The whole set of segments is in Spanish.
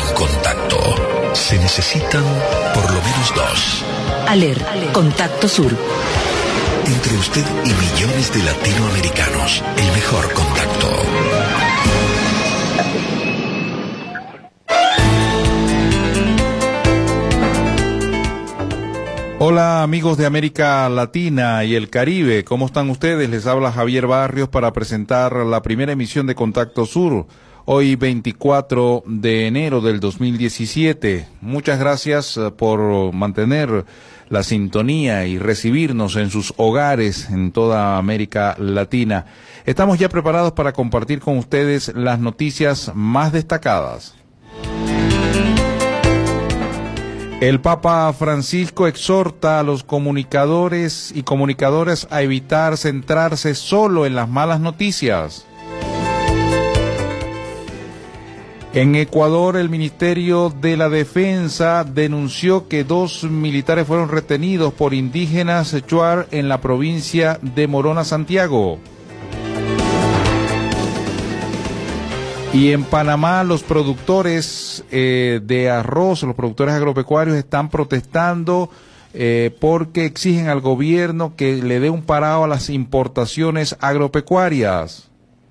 en contacto. Se necesitan por lo menos dos. ALER, Contacto Sur. Entre usted y millones de latinoamericanos, el mejor contacto. Hola amigos de América Latina y el Caribe, ¿cómo están ustedes? Les habla Javier Barrios para presentar la primera emisión de Contacto Sur, hoy 24 de enero del 2017. Muchas gracias por mantener la sintonía y recibirnos en sus hogares en toda América Latina. Estamos ya preparados para compartir con ustedes las noticias más destacadas. El Papa Francisco exhorta a los comunicadores y comunicadoras a evitar centrarse solo en las malas noticias. En Ecuador, el Ministerio de la Defensa denunció que 2 militares fueron retenidos por indígenas Shuar en la provincia de Morona, Santiago. Y en Panamá, los productores de arroz, los productores agropecuarios están protestando porque exigen al gobierno que le dé un parado a las importaciones agropecuarias.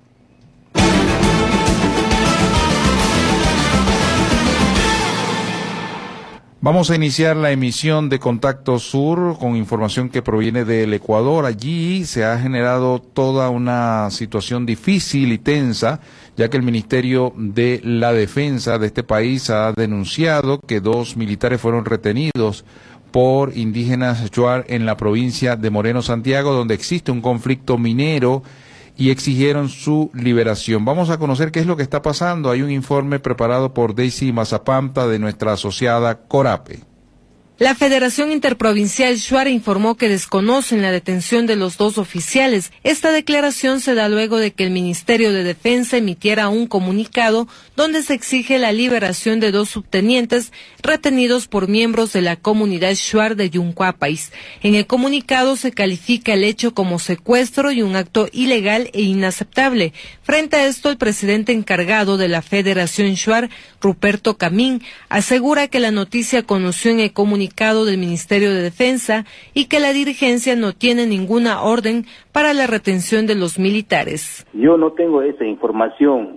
Vamos a iniciar la emisión de Contacto Sur con información que proviene del Ecuador. Allí se ha generado toda una situación difícil y tensa, ya que el Ministerio de la Defensa de este país ha denunciado que 2 militares fueron retenidos por indígenas Shuar en la provincia de Moreno, Santiago, donde existe un conflicto minero, y exigieron su liberación. Vamos a conocer qué es lo que está pasando. Hay un informe preparado por Daisy Mazapanta de nuestra asociada Corape. La Federación Interprovincial Shuar informó que desconocen la detención de los 2 oficiales. Esta declaración se da luego de que el Ministerio de Defensa emitiera un comunicado donde se exige la liberación de 2 subtenientes retenidos por miembros de la comunidad Shuar de Yuncuapais. En el comunicado se califica el hecho como secuestro y un acto ilegal e inaceptable. Frente a esto, el presidente encargado de la Federación Shuar, Ruperto Camín, asegura que la noticia conoció en el comunicado del Ministerio de Defensa y que la dirigencia no tiene ninguna orden para la retención de los militares. Yo no tengo esa información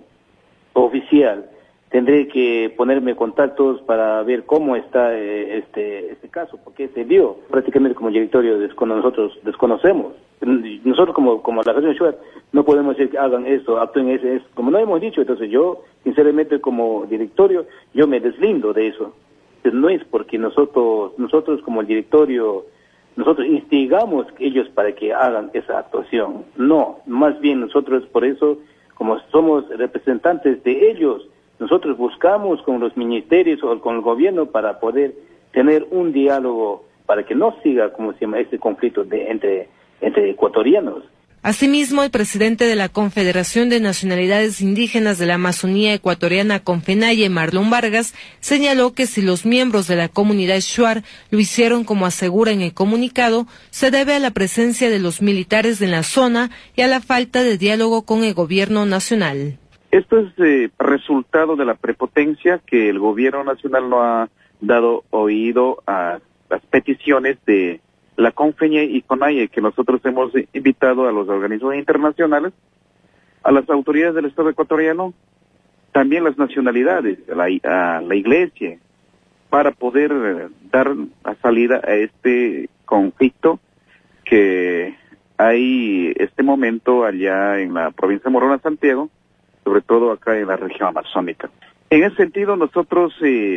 oficial. Tendré que ponerme en contactos para ver cómo está este caso, porque se dio prácticamente como directorio, nosotros desconocemos. Nosotros como la Federación Shuar no podemos decir que hagan esto, actúen eso, como no hemos dicho. Entonces yo, sinceramente, como directorio, yo me deslindo de eso. No es porque nosotros como el directorio, nosotros instigamos a ellos para que hagan esa actuación. No, más bien nosotros por eso, como somos representantes de ellos, nosotros buscamos con los ministerios o con el gobierno para poder tener un diálogo para que no siga, como se llama, este conflicto entre ecuatorianos. Asimismo, el presidente de la Confederación de Nacionalidades Indígenas de la Amazonía Ecuatoriana, Confenaye, Marlon Vargas, señaló que si los miembros de la comunidad Shuar lo hicieron como asegura en el comunicado, se debe a la presencia de los militares en la zona y a la falta de diálogo con el gobierno nacional. Esto es resultado de la prepotencia que el gobierno nacional no ha dado oído a las peticiones de la CONFENIE y CONAIE, que nosotros hemos invitado a los organismos internacionales, a las autoridades del Estado ecuatoriano, también las nacionalidades, a la Iglesia, para poder dar a salida a este conflicto que hay este momento allá en la provincia de Morona, Santiago, sobre todo acá en la región amazónica. En ese sentido, nosotros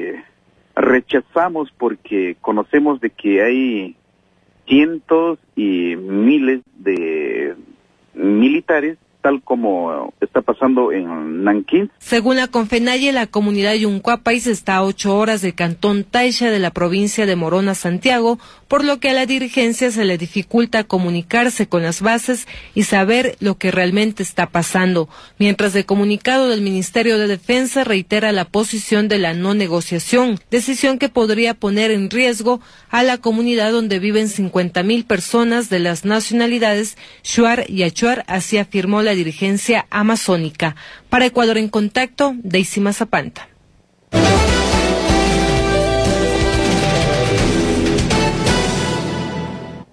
rechazamos porque conocemos de que hay cientos y miles de militares, tal como está pasando en Nanquín. Según la Confenaye, la comunidad Yuncuapais está a 8 horas del cantón Taixa de la provincia de Morona, Santiago, por lo que a la dirigencia se le dificulta comunicarse con las bases y saber lo que realmente está pasando. Mientras el comunicado del Ministerio de Defensa reitera la posición de la no negociación, decisión que podría poner en riesgo a la comunidad donde viven 50,000 personas de las nacionalidades Shuar y Achuar, así afirmó la dirigencia amazónica. Para Ecuador en Contacto, Daisy Mazapanta.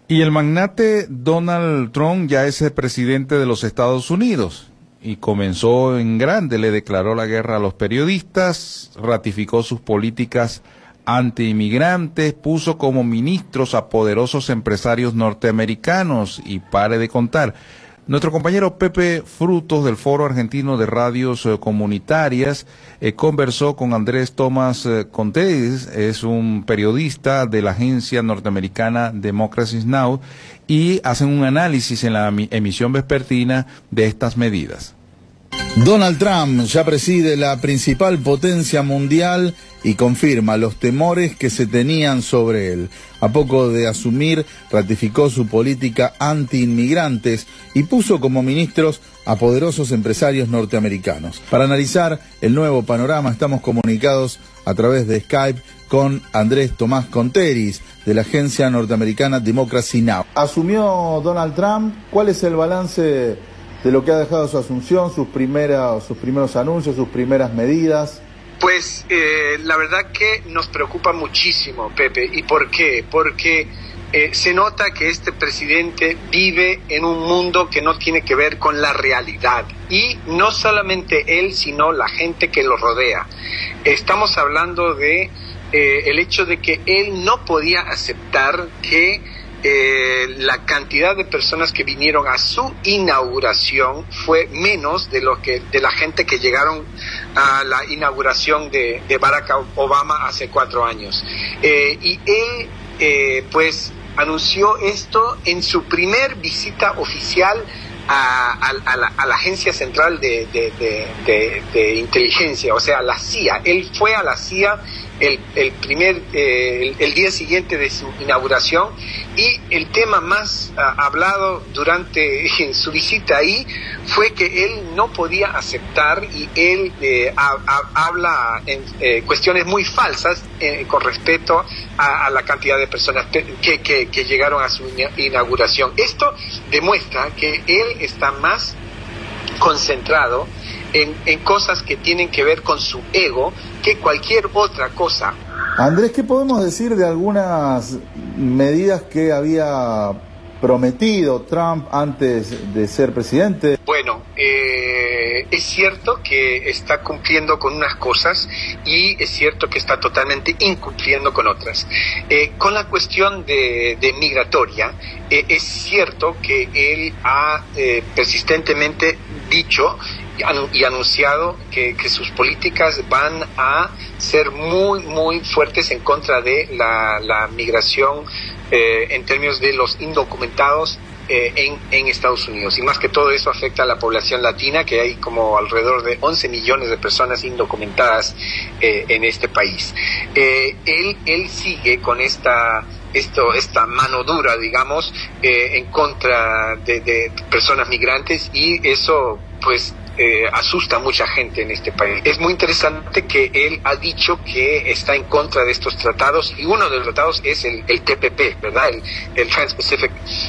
Y el magnate Donald Trump ya es el presidente de los Estados Unidos y comenzó en grande, le declaró la guerra a los periodistas, ratificó sus políticas anti-inmigrantes, puso como ministros a poderosos empresarios norteamericanos y pare de contar. Nuestro compañero Pepe Frutos del Foro Argentino de Radios Comunitarias conversó con Andrés Tomás Contés, es un periodista de la agencia norteamericana Democracy Now! Y hacen un análisis en la emisión vespertina de estas medidas. Donald Trump ya preside la principal potencia mundial y confirma los temores que se tenían sobre él. A poco de asumir, ratificó su política anti-inmigrantes y puso como ministros a poderosos empresarios norteamericanos. Para analizar el nuevo panorama estamos comunicados a través de Skype con Andrés Tomás Conteris, de la agencia norteamericana Democracy Now! Asumió Donald Trump, ¿cuál es el balance de lo que ha dejado su asunción, sus primeros anuncios, sus primeras medidas? Pues la verdad que nos preocupa muchísimo, Pepe. ¿Y por qué? Porque se nota que este presidente vive en un mundo que no tiene que ver con la realidad. Y no solamente él, sino la gente que lo rodea. Estamos hablando de el hecho de que él no podía aceptar que la cantidad de personas que vinieron a su inauguración fue menos de la gente que llegaron a la inauguración de Barack Obama hace 4 años. Y él pues anunció esto en su primer visita oficial a la Agencia Central de Inteligencia, o sea, la CIA. Él fue a la CIA el día siguiente de su inauguración, y el tema más hablado durante su visita ahí fue que él no podía aceptar, y él habla en cuestiones muy falsas con respecto a la cantidad de personas que llegaron a su inauguración. Esto demuestra que él está más concentrado en cosas que tienen que ver con su ego que cualquier otra cosa. Andrés, ¿qué podemos decir de algunas medidas que había prometido Trump antes de ser presidente? Bueno, es cierto que está cumpliendo con unas cosas y es cierto que está totalmente incumpliendo con otras. Con la cuestión de migratoria, es cierto que él ha persistentemente dicho y anunciado que sus políticas van a ser muy, muy fuertes en contra de la migración en términos de los indocumentados en Estados Unidos. Y más que todo eso afecta a la población latina, que hay como alrededor de 11 millones de personas indocumentadas en este país. Él sigue con esta mano dura, digamos, en contra de personas migrantes, y eso pues asusta a mucha gente en este país. Es muy interesante que él ha dicho que está en contra de estos tratados, y uno de los tratados es el TPP, ¿verdad? El Trans-Pacific,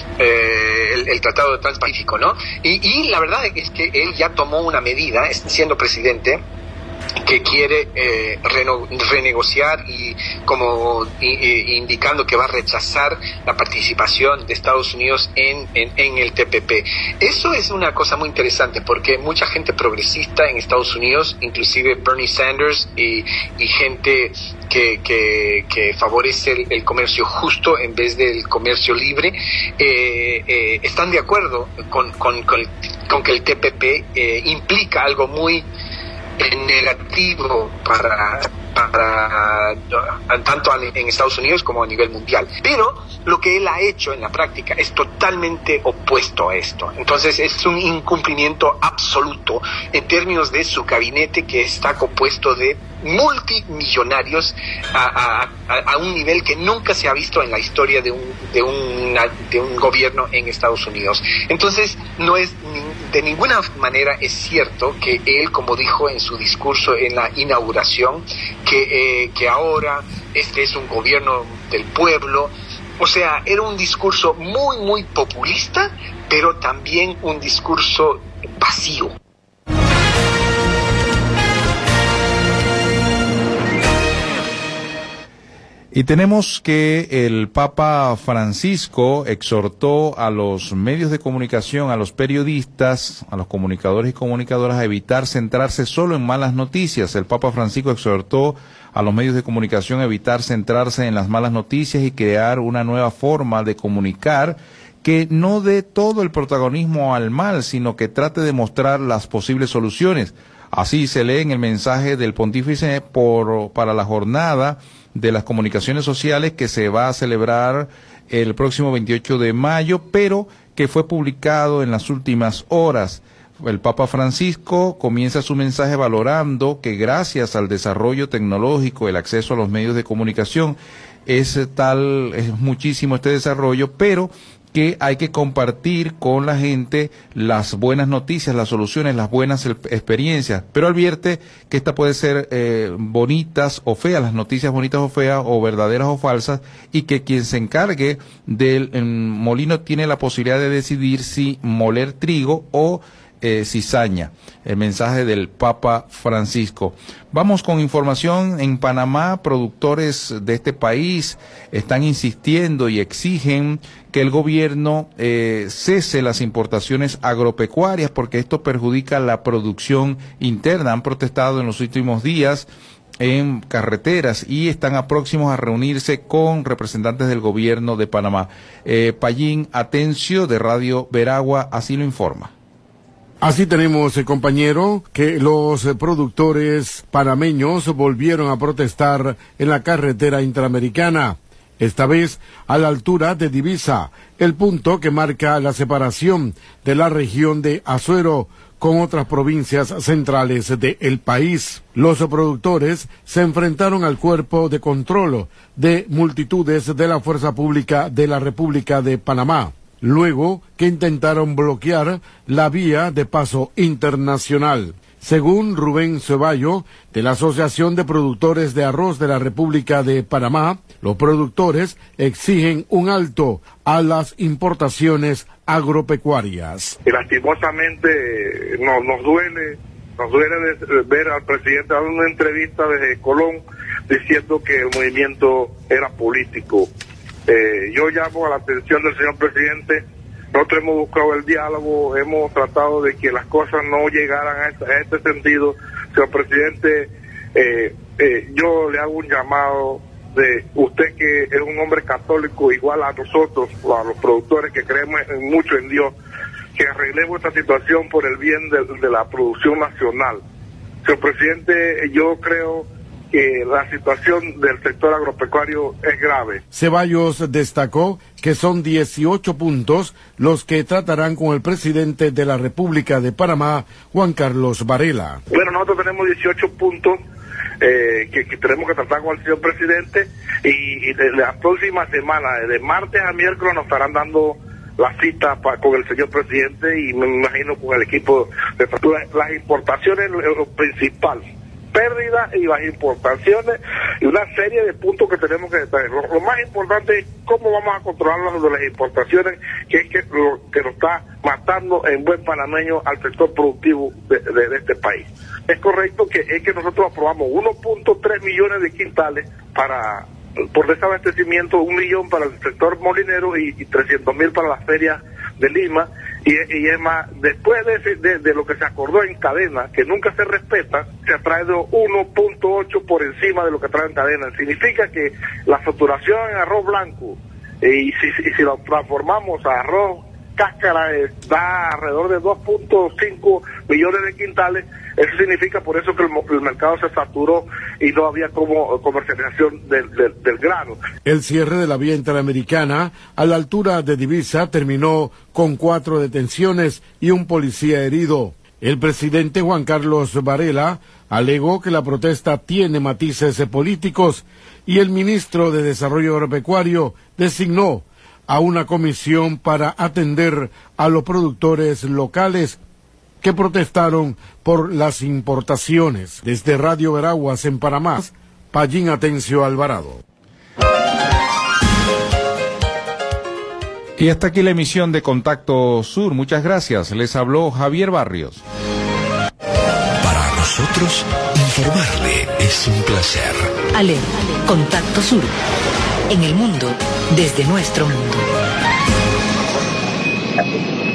el Tratado de Transpacífico, ¿no? Y la verdad es que él ya tomó una medida, siendo presidente, que quiere renegociar y como indicando que va a rechazar la participación de Estados Unidos en el TPP. Eso es una cosa muy interesante, porque mucha gente progresista en Estados Unidos, inclusive Bernie Sanders y gente que favorece el comercio justo en vez del comercio libre, están de acuerdo con que el TPP implica algo muy negativo para tanto en Estados Unidos como a nivel mundial. Pero lo que él ha hecho en la práctica es totalmente opuesto a esto. Entonces es un incumplimiento absoluto en términos de su gabinete, que está compuesto de multimillonarios a un nivel que nunca se ha visto en la historia de un gobierno en Estados Unidos. Entonces no es de ninguna manera es cierto que él, como dijo en su discurso en la inauguración, que ahora este es un gobierno del pueblo. O sea, era un discurso muy, muy populista, pero también un discurso vacío. Y tenemos que el Papa Francisco exhortó a los medios de comunicación, a los periodistas, a los comunicadores y comunicadoras a evitar centrarse solo en malas noticias. El Papa Francisco exhortó a los medios de comunicación a evitar centrarse en las malas noticias y crear una nueva forma de comunicar que no dé todo el protagonismo al mal, sino que trate de mostrar las posibles soluciones. Así se lee en el mensaje del pontífice para la jornada de las comunicaciones sociales que se va a celebrar el próximo 28 de mayo, pero que fue publicado en las últimas horas. El Papa Francisco comienza su mensaje valorando que gracias al desarrollo tecnológico, el acceso a los medios de comunicación, es muchísimo este desarrollo, pero que hay que compartir con la gente las buenas noticias, las soluciones, las buenas experiencias, pero advierte que esta puede ser bonitas o feas, las noticias bonitas o feas, o verdaderas o falsas, y que quien se encargue del molino tiene la posibilidad de decidir si moler trigo o cizaña. El mensaje del Papa Francisco. Vamos con información. En Panamá, productores de este país están insistiendo y exigen que el gobierno cese las importaciones agropecuarias porque esto perjudica la producción interna. Han protestado en los últimos días en carreteras y están próximos a reunirse con representantes del gobierno de Panamá. Payín Atencio de Radio Veragua así lo informa. Así tenemos, compañero, que los productores panameños volvieron a protestar en la carretera interamericana, esta vez a la altura de Divisa, el punto que marca la separación de la región de Azuero con otras provincias centrales del país. Los productores se enfrentaron al cuerpo de control de multitudes de la Fuerza Pública de la República de Panamá, luego que intentaron bloquear la vía de paso internacional. Según Rubén Ceballo, de la Asociación de Productores de Arroz de la República de Panamá, los productores exigen un alto a las importaciones agropecuarias. Y lastimosamente nos duele ver al presidente dando una entrevista desde Colón diciendo que el movimiento era político. Yo llamo a la atención del señor presidente. Nosotros hemos buscado el diálogo, hemos tratado de que las cosas no llegaran a este sentido. Señor presidente, yo le hago un llamado de usted, que es un hombre católico igual a nosotros, a los productores que creemos mucho en Dios, que arreglemos esta situación por el bien de la producción nacional. Señor presidente, yo creo que la situación del sector agropecuario es grave. Ceballos destacó que son 18 puntos los que tratarán con el presidente de la República de Panamá, Juan Carlos Varela. Bueno, nosotros tenemos 18 puntos que tenemos que tratar con el señor presidente, y de la próxima semana, de martes a miércoles, nos estarán dando la cita con el señor presidente, y me imagino con el equipo de las importaciones, lo principal. Pérdidas y las importaciones y una serie de puntos que tenemos que detallar. Lo más importante es cómo vamos a controlar las importaciones, que es lo que nos está matando en buen panameño al sector productivo de este país. Es correcto que nosotros aprobamos 1.3 millones de quintales por desabastecimiento, 1 millón para el sector molinero y 300.000 para las ferias de Lima, y es más, después de lo que se acordó en cadena, que nunca se respeta, se ha traído 1.8 por encima de lo que trae en cadena. Significa que la facturación en arroz blanco, y si lo transformamos a arroz cáscara, da alrededor de 2.5 millones de quintales. Eso significa por eso que el mercado se saturó y no había como comercialización del grano. El cierre de la vía interamericana a la altura de Divisa terminó con 4 detenciones y un policía herido. El presidente Juan Carlos Varela alegó que la protesta tiene matices políticos, y el ministro de Desarrollo Agropecuario designó a una comisión para atender a los productores locales que protestaron por las importaciones. Desde Radio Veraguas en Panamá, Payín Atencio Alvarado. Y hasta aquí la emisión de Contacto Sur. Muchas gracias. Les habló Javier Barrios. Para nosotros, informarle es un placer. Ale, Contacto Sur. En el mundo, desde nuestro mundo.